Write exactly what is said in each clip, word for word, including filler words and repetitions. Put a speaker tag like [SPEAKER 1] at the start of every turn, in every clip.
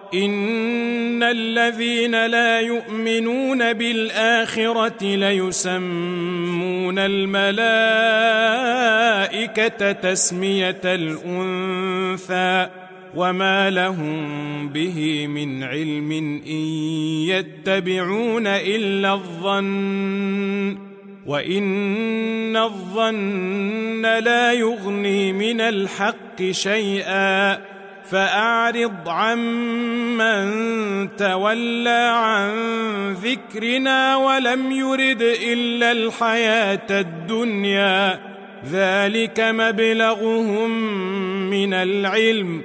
[SPEAKER 1] إن الذين لا يؤمنون بالآخرة ليسمون الملائكة تسمية الأنثى وما لهم به من علم إن يتبعون إلا الظن وإن الظن لا يغني من الحق شيئا فأعرض عمن تولى عن ذكرنا ولم يرد إلا الحياة الدنيا ذلك مبلغهم من العلم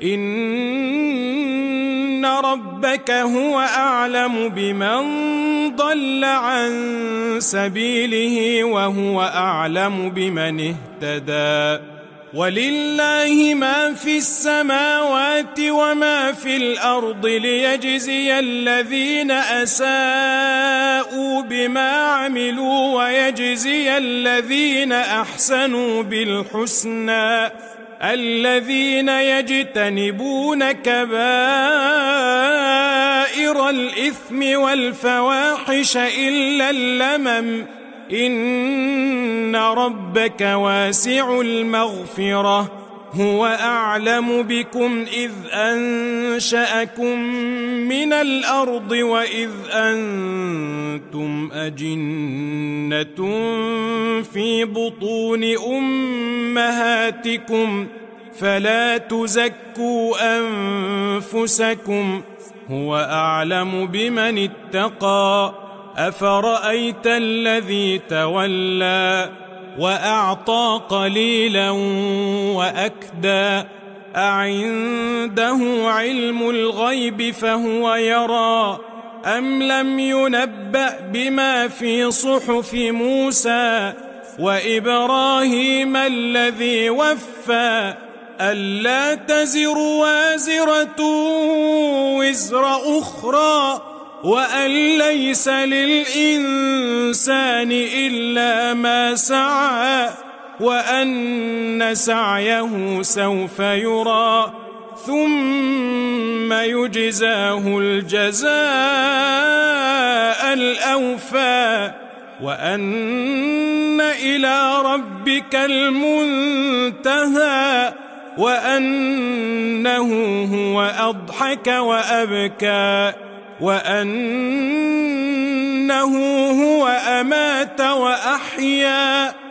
[SPEAKER 1] إن ربك هو أعلم بمن ضل عن سبيله وهو أعلم بمن اهتدى ولله ما في السماوات وما في الأرض ليجزي الذين أساءوا بما عملوا ويجزي الذين أحسنوا بالحسنى الذين يجتنبون كبائر الإثم والفواحش إلا اللمم إن ربك واسع المغفرة هو أعلم بكم إذ أنشأكم من الأرض وإذ أنتم أجنة في بطون أمهاتكم فلا تزكوا أنفسكم هو أعلم بمن اتقى أفرأيت الذي تولى وأعطى قليلا وأكدى أعنده علم الغيب فهو يرى أم لم ينبأ بما في صحف موسى وإبراهيم الذي وفى ألا تزر وازرة وزر أخرى وأن ليس للإنسان إلا ما سعى وأن سعيه سوف يرى ثم يجزاه الجزاء الأوفى وأن إلى ربك المنتهى وأنه هو أضحك وأبكى وأنه هو أمات وأحيا